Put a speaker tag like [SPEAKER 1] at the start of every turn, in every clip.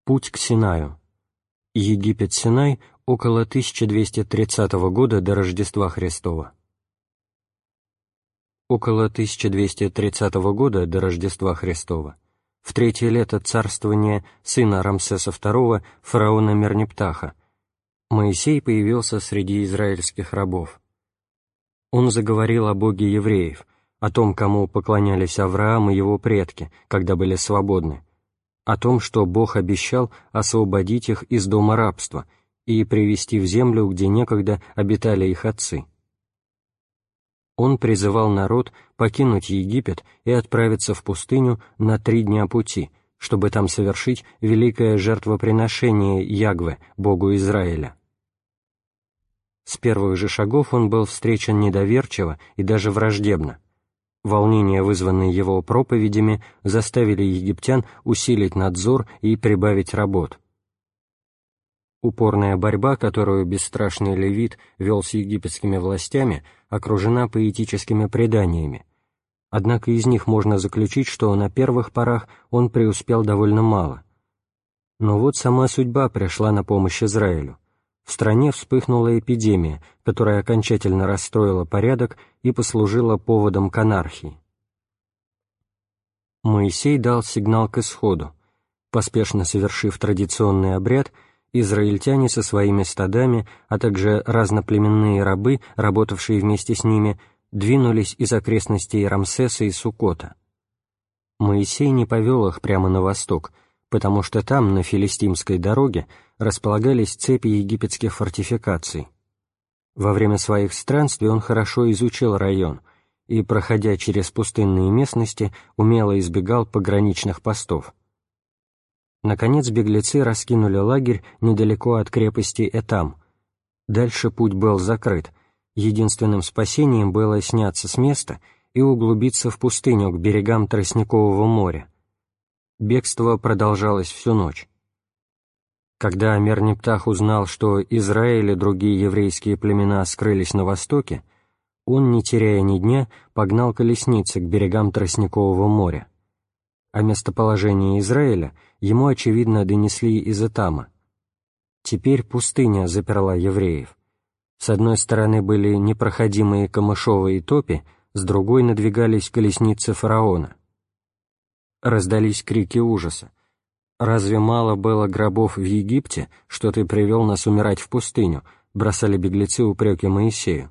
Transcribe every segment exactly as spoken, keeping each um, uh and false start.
[SPEAKER 1] Путь к Синаю. Египет-Синай около тысяча двести тридцатого года до Рождества Христова. Около тысяча двести тридцатого года до Рождества Христова, в третье лето царствования сына Рамсеса второго, фараона Мерниптаха, Моисей появился среди израильских рабов. Он заговорил о Боге евреев, о том, кому поклонялись Авраам и его предки, когда были свободны, о том, что Бог обещал освободить их из дома рабства и привести в землю, где некогда обитали их отцы. Он призывал народ покинуть Египет и отправиться в пустыню на три дня пути, чтобы там совершить великое жертвоприношение Ягве, Богу Израиля. С первых же шагов он был встречен недоверчиво и даже враждебно. Волнения, вызванные его проповедями, заставили египтян усилить надзор и прибавить работ. Упорная борьба, которую бесстрашный левит вел с египетскими властями, окружена поэтическими преданиями. Однако из них можно заключить, что на первых порах он преуспел довольно мало. Но вот сама судьба пришла на помощь Израилю. В стране вспыхнула эпидемия, которая окончательно расстроила порядок и послужила поводом к анархии. Моисей дал сигнал к исходу. Поспешно совершив традиционный обряд, израильтяне со своими стадами, а также разноплеменные рабы, работавшие вместе с ними, двинулись из окрестностей Рамсеса и Суккота. Моисей не повел их прямо на восток, потому что там, на Филистимской дороге, располагались цепи египетских фортификаций. Во время своих странствий он хорошо изучил район и, проходя через пустынные местности, умело избегал пограничных постов. Наконец беглецы раскинули лагерь недалеко от крепости Этам. Дальше путь был закрыт. Единственным спасением было сняться с места и углубиться в пустыню к берегам Тростникового моря. Бегство продолжалось всю ночь. Когда Мерниптах узнал, что Израиль и другие еврейские племена скрылись на востоке, он, не теряя ни дня, погнал колесницы к берегам Тростникового моря. О местоположении Израиля ему, очевидно, донесли из Этама. Теперь пустыня заперла евреев. С одной стороны были непроходимые камышовые топи, с другой надвигались колесницы фараона. Раздались крики ужаса. «Разве мало было гробов в Египте, что ты привел нас умирать в пустыню?» — бросали беглецы упреки Моисею.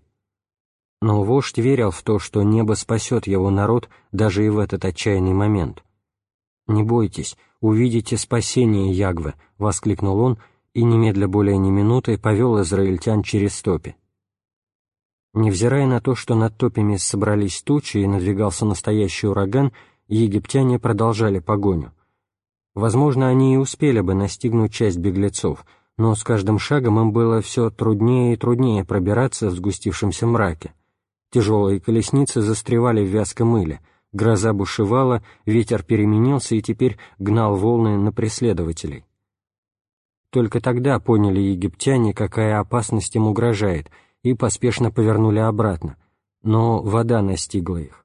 [SPEAKER 1] Но вождь верил в то, что небо спасет его народ даже и в этот отчаянный момент. «Не бойтесь, увидите спасение Ягве!» — воскликнул он, и немедля более ни минуты повел израильтян через топи. Невзирая на то, что над топями собрались тучи и надвигался настоящий ураган, египтяне продолжали погоню. Возможно, они и успели бы настигнуть часть беглецов, но с каждым шагом им было все труднее и труднее пробираться в сгустившемся мраке. Тяжелые колесницы застревали в вязком мыле, гроза бушевала, ветер переменился и теперь гнал волны на преследователей. Только тогда поняли египтяне, какая опасность им угрожает, и поспешно повернули обратно, но вода настигла их.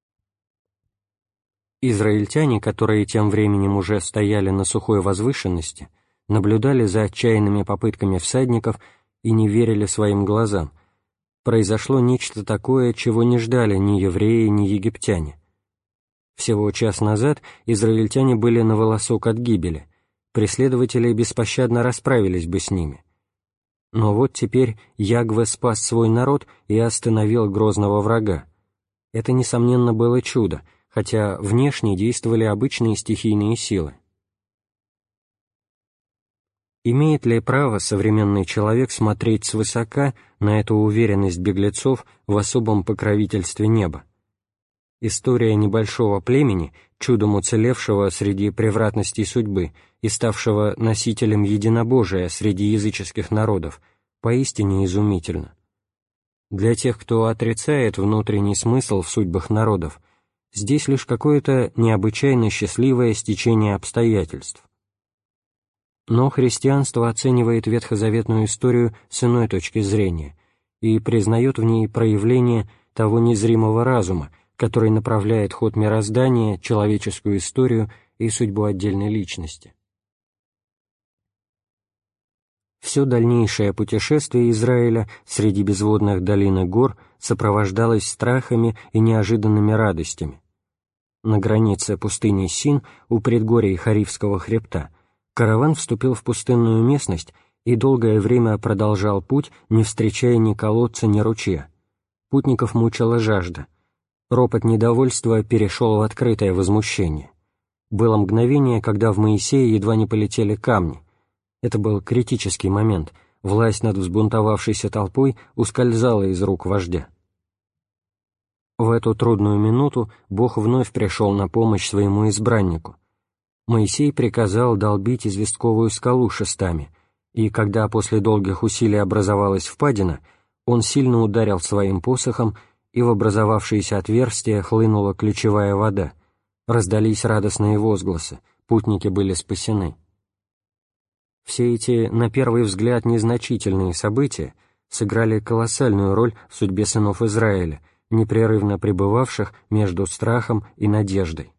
[SPEAKER 1] Израильтяне, которые тем временем уже стояли на сухой возвышенности, наблюдали за отчаянными попытками всадников и не верили своим глазам. Произошло нечто такое, чего не ждали ни евреи, ни египтяне. Всего час назад израильтяне были на волосок от гибели, преследователи беспощадно расправились бы с ними. Но вот теперь Ягве спас свой народ и остановил грозного врага. Это, несомненно, было чудо, хотя внешне действовали обычные стихийные силы. Имеет ли право современный человек смотреть свысока на эту уверенность беглецов в особом покровительстве неба? История небольшого племени, чудом уцелевшего среди превратностей судьбы и ставшего носителем единобожия среди языческих народов, поистине изумительна. Для тех, кто отрицает внутренний смысл в судьбах народов, здесь лишь какое-то необычайно счастливое стечение обстоятельств. Но христианство оценивает ветхозаветную историю с иной точки зрения и признает в ней проявление того незримого разума, который направляет ход мироздания, человеческую историю и судьбу отдельной личности. все дальнейшее путешествие Израиля среди безводных долин и гор сопровождалось страхами и неожиданными радостями. На границе пустыни Син, у предгорий Харивского хребта, караван вступил в пустынную местность и долгое время продолжал путь, не встречая ни колодца, ни ручья. Путников мучила жажда. Ропот недовольства перешел в открытое возмущение. Было мгновение, когда в Моисея едва не полетели камни. Это был критический момент. Власть над взбунтовавшейся толпой ускользала из рук вождя. В эту трудную минуту Бог вновь пришел на помощь своему избраннику. Моисей приказал долбить известковую скалу шестами, и когда после долгих усилий образовалась впадина, он сильно ударил своим посохом, и в образовавшееся отверстие хлынула ключевая вода. Раздались радостные возгласы, путники были спасены. Все эти, на первый взгляд, незначительные события сыграли колоссальную роль в судьбе сынов Израиля, непрерывно пребывавших между страхом и надеждой.